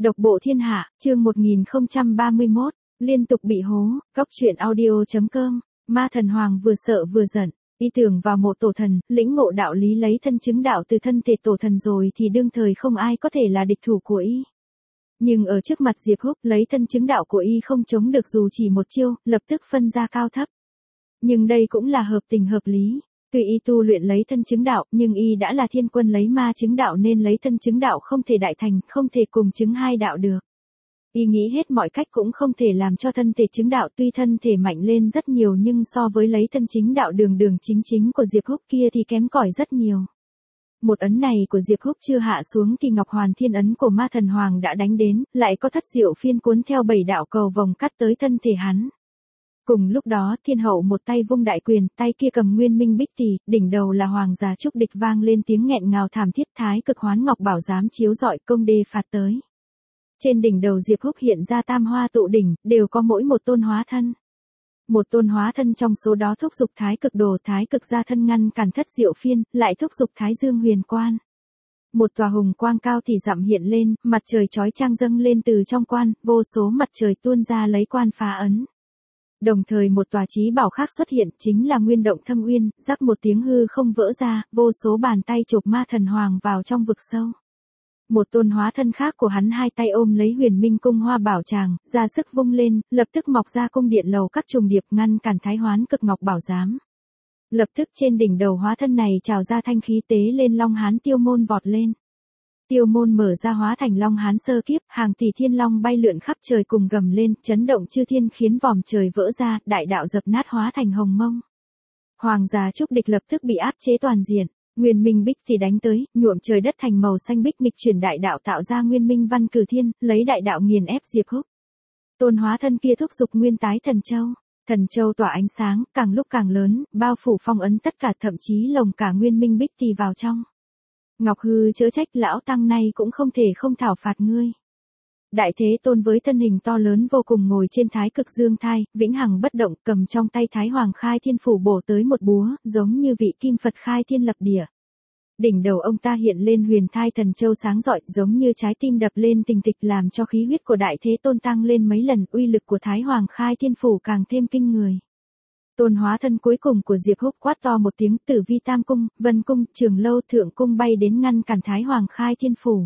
Độc bộ thiên hạ, chương 1031, liên tục bị hố, góc truyện audio.com, ma thần hoàng vừa sợ vừa giận, y tưởng vào mộ tổ thần, lĩnh ngộ đạo lý lấy thân chứng đạo từ thân thể tổ thần rồi thì đương thời không ai có thể là địch thủ của y. Nhưng ở trước mặt Diệp Húc lấy thân chứng đạo của y không chống được dù chỉ một chiêu, lập tức phân ra cao thấp. Nhưng đây cũng là hợp tình hợp lý. Tuy y tu luyện lấy thân chứng đạo, nhưng y đã là thiên quân lấy ma chứng đạo nên lấy thân chứng đạo không thể đại thành, không thể cùng chứng hai đạo được. Y nghĩ hết mọi cách cũng không thể làm cho thân thể chứng đạo, tuy thân thể mạnh lên rất nhiều nhưng so với lấy thân chính đạo đường chính của Diệp Húc kia thì kém cỏi rất nhiều. Một ấn này của Diệp Húc chưa hạ xuống thì Ngọc Hoàn Thiên ấn của ma thần hoàng đã đánh đến, lại có thất diệu phiên cuốn theo 7 đạo cầu vòng cắt tới thân thể hắn. Cùng lúc đó thiên hậu một tay vung đại quyền, tay kia cầm nguyên minh bích tỳ, đỉnh đầu là hoàng giả trúc địch, vang lên tiếng nghẹn ngào thảm thiết. Thái cực hoán ngọc bảo giám chiếu rọi công đê phạt tới. Trên đỉnh đầu Diệp Húc hiện ra tam hoa tụ đỉnh, đều có mỗi một tôn hóa thân. Một tôn hóa thân trong số đó thúc giục thái cực đồ, thái cực gia thân ngăn cản thất diệu phiên, lại thúc giục thái dương huyền quan. Một tòa hùng quang cao thì dặm hiện lên, mặt trời chói chang dâng lên từ trong quan, vô số mặt trời tuôn ra lấy quan phá ấn. Đồng thời một tòa chí bảo khác xuất hiện, chính là nguyên động thâm uyên, rắc một tiếng hư không vỡ ra, vô số bàn tay chộp ma thần hoàng vào trong vực sâu. Một tôn hóa thân khác của hắn hai tay ôm lấy huyền minh cung hoa bảo tràng, ra sức vung lên, lập tức mọc ra cung điện lầu các trùng điệp ngăn cản thái hoán cực ngọc bảo giám. Lập tức trên đỉnh đầu hóa thân này trào ra thanh khí tế lên long hán tiêu môn vọt lên. Tiêu môn mở ra hóa thành long hán sơ kiếp, hàng tỷ thiên long bay lượn khắp trời cùng gầm lên, chấn động chư thiên khiến vòm trời vỡ ra, đại đạo dập nát hóa thành hồng mông. Hoàng gia trúc địch lập tức bị áp chế toàn diện, nguyên minh bích thì đánh tới, nhuộm trời đất thành màu xanh bích, nghịch chuyển đại đạo tạo ra nguyên minh văn cử thiên, lấy đại đạo nghiền ép Diệp Húc. Tôn hóa thân kia thúc giục nguyên tái thần châu tỏa ánh sáng, càng lúc càng lớn, bao phủ phong ấn tất cả, thậm chí lồng cả nguyên minh bích thì vào trong. Ngọc Hư chớ trách, lão tăng này cũng không thể không thảo phạt ngươi. Đại Thế Tôn với thân hình to lớn vô cùng ngồi trên thái cực dương thai, vĩnh hằng bất động, cầm trong tay thái hoàng khai thiên phủ bổ tới một búa, giống như vị kim Phật khai thiên lập địa. Đỉnh đầu ông ta hiện lên huyền thai thần châu sáng rọi, giống như trái tim đập lên tình tịch, làm cho khí huyết của Đại Thế Tôn tăng lên mấy lần, uy lực của thái hoàng khai thiên phủ càng thêm kinh người. Tôn hóa thân cuối cùng của Diệp Húc quát to một tiếng, Tử Vi Tam cung, Vân cung, Trường lâu, Thượng cung bay đến ngăn cản thái hoàng khai thiên phủ.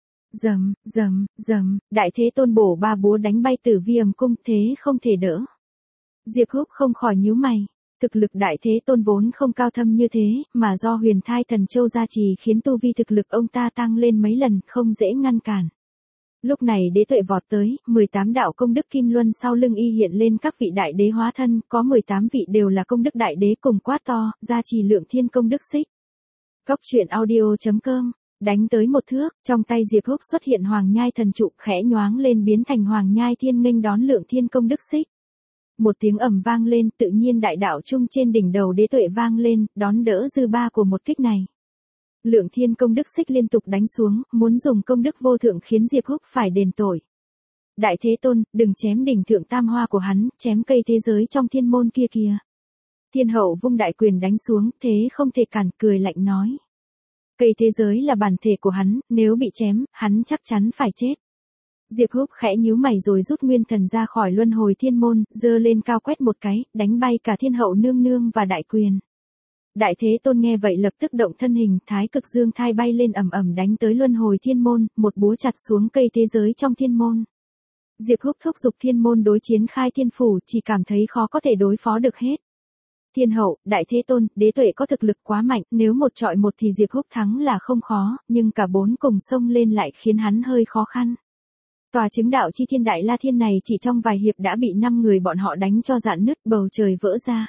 Rầm, Đại Thế Tôn bổ ba búa đánh bay Tử Vi Ầm cung, thế không thể đỡ. Diệp Húc không khỏi nhíu mày, thực lực Đại Thế Tôn vốn không cao thâm như thế, mà do huyền thai thần châu gia trì khiến tu vi thực lực ông ta tăng lên mấy lần, không dễ ngăn cản. Lúc này đế tuệ vọt tới, 18 đạo công đức kim luân sau lưng y hiện lên các vị đại đế hóa thân, có 18 vị đều là công đức đại đế cùng quát to, gia trì lượng thiên công đức xích. Góc truyện audio.com, đánh tới một thước, trong tay Diệp Húc xuất hiện hoàng nhai thần trụ, khẽ nhoáng lên biến thành hoàng nhai thiên nghênh đón lượng thiên công đức xích. Một tiếng ầm vang lên, tự nhiên đại đạo trung trên đỉnh đầu đế tuệ vang lên, đón đỡ dư ba của một kích này. Lượng thiên công đức xích liên tục đánh xuống, muốn dùng công đức vô thượng khiến Diệp Húc phải đền tội. Đại Thế Tôn, đừng chém đỉnh thượng tam hoa của hắn, chém cây thế giới trong thiên môn kia kìa. Thiên hậu vung đại quyền đánh xuống, thế không thể cản, cười lạnh nói. Cây thế giới là bản thể của hắn, nếu bị chém, hắn chắc chắn phải chết. Diệp Húc khẽ nhíu mày rồi rút nguyên thần ra khỏi luân hồi thiên môn, giơ lên cao quét một cái, đánh bay cả thiên hậu nương nương và đại quyền. Đại Thế Tôn nghe vậy lập tức động thân hình, thái cực dương thai bay lên ầm đánh tới luân hồi thiên môn, một búa chặt xuống cây thế giới trong thiên môn. Diệp Húc thúc giục thiên môn đối chiến khai thiên phủ, chỉ cảm thấy khó có thể đối phó được hết. Thiên hậu, Đại Thế Tôn, đế tuệ có thực lực quá mạnh, nếu một trọi một thì Diệp Húc thắng là không khó, nhưng cả bốn cùng xông lên lại khiến hắn hơi khó khăn. Tòa chứng đạo chi thiên đại la thiên này chỉ trong vài hiệp đã bị 5 người bọn họ đánh cho rạn nứt, bầu trời vỡ ra.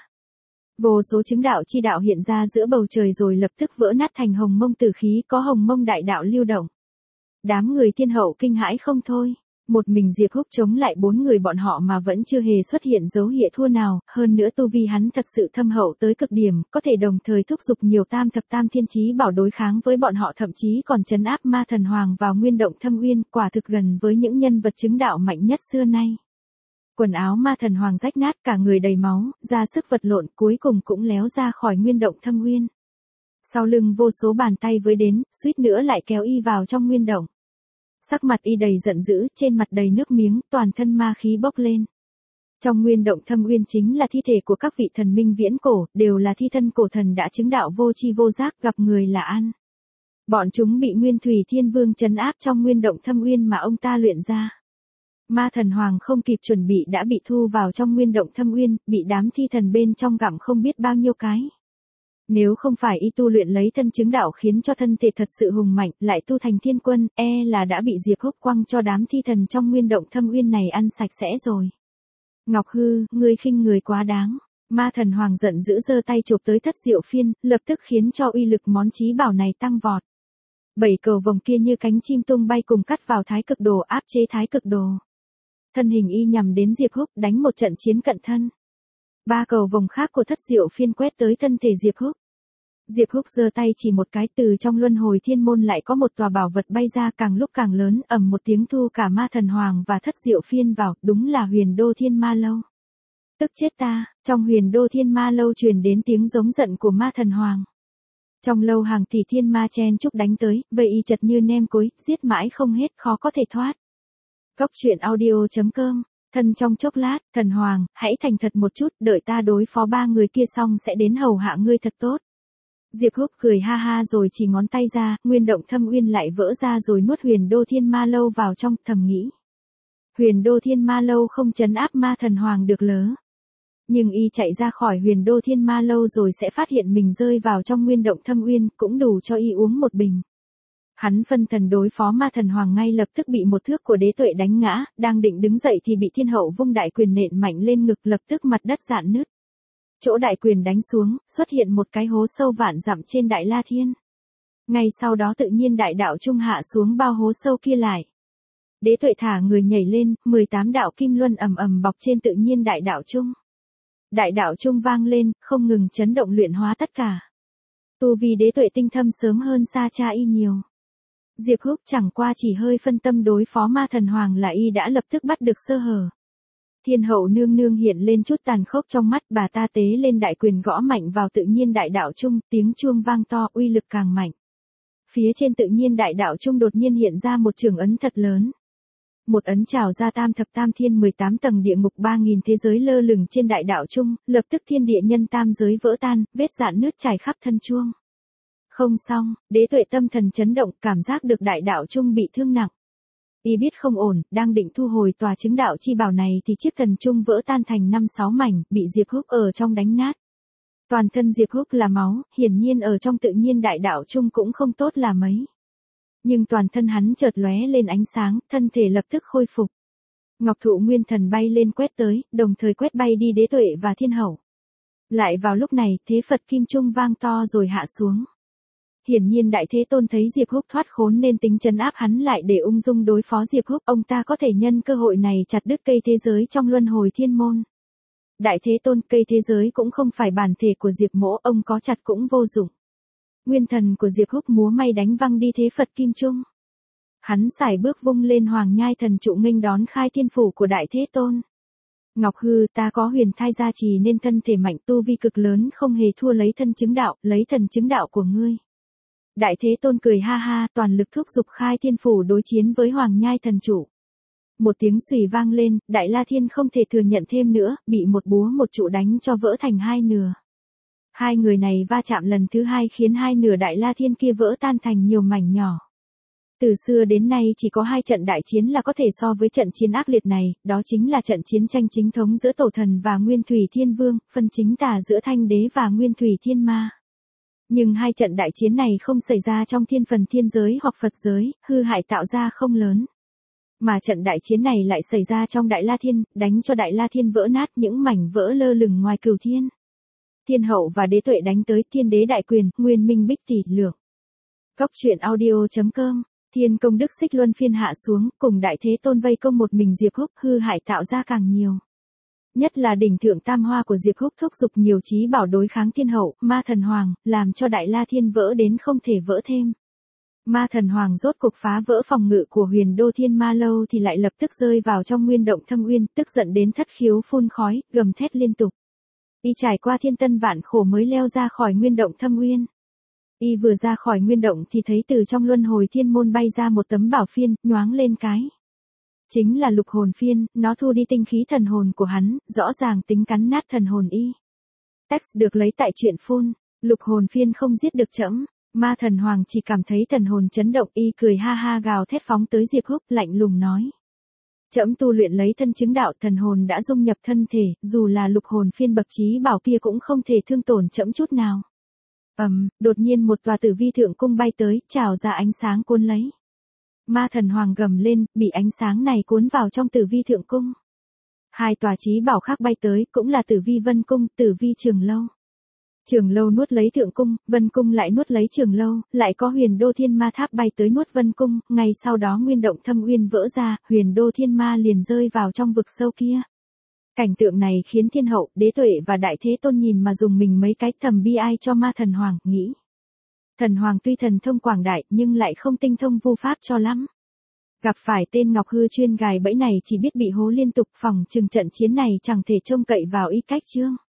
Vô số chứng đạo chi đạo hiện ra giữa bầu trời rồi lập tức vỡ nát thành hồng mông tử khí, có hồng mông đại đạo lưu động. Đám người thiên hậu kinh hãi không thôi. Một mình Diệp Húc chống lại 4 người bọn họ mà vẫn chưa hề xuất hiện dấu hiệu thua nào, hơn nữa tu vi hắn thật sự thâm hậu tới cực điểm, có thể đồng thời thúc giục nhiều tam thập tam thiên chí bảo đối kháng với bọn họ, thậm chí còn trấn áp ma thần hoàng vào nguyên động thâm uyên, quả thực gần với những nhân vật chứng đạo mạnh nhất xưa nay. Quần áo ma thần hoàng rách nát, cả người đầy máu, ra sức vật lộn, cuối cùng cũng léo ra khỏi nguyên động thâm uyên. Sau lưng vô số bàn tay với đến, suýt nữa lại kéo y vào trong nguyên động. Sắc mặt y đầy giận dữ, trên mặt đầy nước miếng, toàn thân ma khí bốc lên. Trong nguyên động thâm uyên chính là thi thể của các vị thần minh viễn cổ, đều là thi thân cổ thần đã chứng đạo vô tri vô giác, gặp người là ăn. Bọn chúng bị Nguyên Thủy Thiên Vương trấn áp trong nguyên động thâm uyên mà ông ta luyện ra. Ma thần hoàng không kịp chuẩn bị đã bị thu vào trong nguyên động thâm uyên, bị đám thi thần bên trong gặm không biết bao nhiêu cái. Nếu không phải y tu luyện lấy thân chứng đạo khiến cho thân thể thật sự hùng mạnh, lại tu thành thiên quân, là đã bị Diệp Húc quăng cho đám thi thần trong nguyên động thâm uyên này ăn sạch sẽ rồi. Ngọc Hư, ngươi khinh người quá đáng. Ma thần hoàng giận dữ giơ tay chụp tới Thất Diệu Phiên, lập tức khiến cho uy lực món chí bảo này tăng vọt. 7 cầu vồng kia như cánh chim tung bay cùng cắt vào Thái Cực Đồ, áp chế Thái Cực Đồ. Thân hình y nhằm đến Diệp Húc, đánh một trận chiến cận thân. 3 cầu vồng khác của Thất Diệu Phiên quét tới thân thể Diệp Húc. Diệp Húc giơ tay chỉ một cái, từ trong luân hồi thiên môn lại có một tòa bảo vật bay ra, càng lúc càng lớn, ầm một tiếng thu cả Ma thần hoàng và Thất Diệu Phiên vào, đúng là Huyền Đô Thiên Ma Lâu. Tức chết ta, trong Huyền Đô Thiên Ma Lâu truyền đến tiếng giống giận của Ma thần hoàng. Trong lâu hàng tỷ thiên ma chen chúc đánh tới, vậy y chật như nem cối, giết mãi không hết, khó có thể thoát. Góc truyện audio.com. Thân trong chốc lát, thần hoàng, hãy thành thật một chút, đợi ta đối phó 3 người kia xong sẽ đến hầu hạ ngươi thật tốt. Diệp Húc cười ha ha rồi chỉ ngón tay ra, nguyên động thâm uyên lại vỡ ra rồi nuốt Huyền Đô Thiên Ma Lâu vào trong, thầm nghĩ. Huyền Đô Thiên Ma Lâu không trấn áp ma thần hoàng được lớ. Nhưng y chạy ra khỏi Huyền Đô Thiên Ma Lâu rồi sẽ phát hiện mình rơi vào trong nguyên động thâm uyên, cũng đủ cho y uống một bình. Hắn phân thần đối phó ma thần hoàng ngay lập tức bị một thước của đế tuệ đánh ngã, đang định đứng dậy thì bị thiên hậu vung đại quyền nện mạnh lên ngực, lập tức mặt đất rạn nứt. Chỗ đại quyền đánh xuống, xuất hiện một cái hố sâu vạn dặm trên Đại La Thiên. Ngay sau đó tự nhiên đại đạo trung hạ xuống bao hố sâu kia lại. Đế tuệ thả người nhảy lên, 18 đạo kim luân ầm ầm bọc trên tự nhiên đại đạo trung. Đại đạo trung vang lên, không ngừng chấn động luyện hóa tất cả. Tu vi đế tuệ tinh thâm sớm hơn xa cha y nhiều. Diệp Húc chẳng qua chỉ hơi phân tâm đối phó ma thần hoàng là y đã lập tức bắt được sơ hở. Thiên hậu nương nương hiện lên chút tàn khốc trong mắt, bà ta tế lên đại quyền gõ mạnh vào tự nhiên đại đạo trung, tiếng chuông vang to, uy lực càng mạnh. Phía trên tự nhiên đại đạo trung đột nhiên hiện ra một trường ấn thật lớn. Một ấn trào ra tam thập tam thiên 18 tầng địa ngục 3000 thế giới lơ lửng trên đại đạo trung, lập tức thiên địa nhân tam giới vỡ tan, vết rạn nứt trải khắp thân chuông. Không xong, đế tuệ tâm thần chấn động, cảm giác được đại đạo trung bị thương nặng. Y biết không ổn, đang định thu hồi tòa chứng đạo chi bảo này thì chiếc thần trung vỡ tan thành 5-6 mảnh, bị Diệp Húc ở trong đánh nát. Toàn thân Diệp Húc là máu, hiển nhiên ở trong tự nhiên đại đạo trung cũng không tốt là mấy. Nhưng toàn thân hắn chợt lóe lên ánh sáng, thân thể lập tức khôi phục. Ngọc thụ nguyên thần bay lên quét tới, đồng thời quét bay đi đế tuệ và thiên hậu. Lại vào lúc này, thế Phật kim trung vang to rồi hạ xuống. Hiển nhiên Đại Thế Tôn thấy Diệp Húc thoát khốn nên tính trấn áp hắn lại để ung dung đối phó Diệp Húc, ông ta có thể nhân cơ hội này chặt đứt cây thế giới trong luân hồi thiên môn. Đại Thế Tôn, cây thế giới cũng không phải bản thể của Diệp Mỗ, ông có chặt cũng vô dụng. Nguyên thần của Diệp Húc múa may đánh văng đi thế Phật kim trung. Hắn sải bước vung lên hoàng nhai thần trụ nghênh đón khai thiên phủ của Đại Thế Tôn. Ngọc Hư, ta có huyền thai gia trì nên thân thể mạnh, tu vi cực lớn, không hề thua lấy thân chứng đạo, lấy thần chứng đạo của ngươi. Đại Thế Tôn cười ha ha, toàn lực thúc giục khai thiên phủ đối chiến với hoàng nhai thần trụ. Một tiếng xùy vang lên, Đại La Thiên không thể thừa nhận thêm nữa, bị một búa một trụ đánh cho vỡ thành hai nửa. Hai người này va chạm lần thứ hai khiến hai nửa Đại La Thiên kia vỡ tan thành nhiều mảnh nhỏ. Từ xưa đến nay chỉ có 2 trận đại chiến là có thể so với trận chiến ác liệt này, đó chính là trận chiến tranh chính thống giữa Tổ Thần và Nguyên Thủy Thiên Vương, phân chính tà giữa Thanh Đế và Nguyên Thủy Thiên Ma. Nhưng 2 trận đại chiến này không xảy ra trong thiên phần thiên giới hoặc Phật giới, hư hại tạo ra không lớn. Mà trận đại chiến này lại xảy ra trong Đại La Thiên, đánh cho Đại La Thiên vỡ nát, những mảnh vỡ lơ lửng ngoài cửu thiên. Thiên hậu và đế tuệ đánh tới, thiên đế đại quyền, nguyên minh bích tỷ lượng. Góc truyện audio.com. Thiên công đức xích luân phiên hạ xuống, cùng Đại Thế Tôn vây công một mình Diệp Húc, hư hại tạo ra càng nhiều. Nhất là đỉnh thượng tam hoa của Diệp Húc thúc giục nhiều chí bảo đối kháng thiên hậu, ma thần hoàng, làm cho Đại La Thiên vỡ đến không thể vỡ thêm. Ma thần hoàng rốt cuộc phá vỡ phòng ngự của Huyền Đô Thiên Ma Lâu thì lại lập tức rơi vào trong nguyên động thâm uyên, tức giận đến thất khiếu phun khói, gầm thét liên tục. Y trải qua thiên tân vạn khổ mới leo ra khỏi nguyên động thâm uyên. Y vừa ra khỏi nguyên động thì thấy từ trong luân hồi thiên môn bay ra một tấm bảo phiên, nhoáng lên cái. Chính là lục hồn phiên, nó thu đi tinh khí thần hồn của hắn, rõ ràng tính cắn nát thần hồn y. Text được lấy tại truyện phun, lục hồn phiên không giết được trẫm. Ma Thần Hoàng chỉ cảm thấy thần hồn chấn động, y cười ha ha gào thét phóng tới Diệp Húc, lạnh lùng nói. Trẫm tu luyện lấy thân chứng đạo, thần hồn đã dung nhập thân thể, dù là lục hồn phiên bậc chí bảo kia cũng không thể thương tổn trẫm chút nào. Đột nhiên một tòa tử vi thượng cung bay tới, trào ra ánh sáng cuốn lấy. Ma Thần Hoàng gầm lên, bị ánh sáng này cuốn vào trong tử vi thượng cung. Hai tòa chí bảo khác bay tới, cũng là tử vi vân cung, tử vi trường lâu. Trường lâu nuốt lấy thượng cung, vân cung lại nuốt lấy trường lâu, lại có huyền đô thiên ma tháp bay tới nuốt vân cung, ngay sau đó nguyên động thâm uyên vỡ ra, huyền đô thiên ma liền rơi vào trong vực sâu kia. Cảnh tượng này khiến thiên hậu, đế tuệ và đại thế tôn nhìn mà dùng mình mấy cái, thầm bi ai cho Ma Thần Hoàng, nghĩ. Thần Hoàng tuy thần thông quảng đại nhưng lại không tinh thông vu pháp cho lắm. Gặp phải tên Ngọc Hư chuyên gài bẫy này chỉ biết bị hố liên tục, phòng chừng trận chiến này chẳng thể trông cậy vào ý cách chương.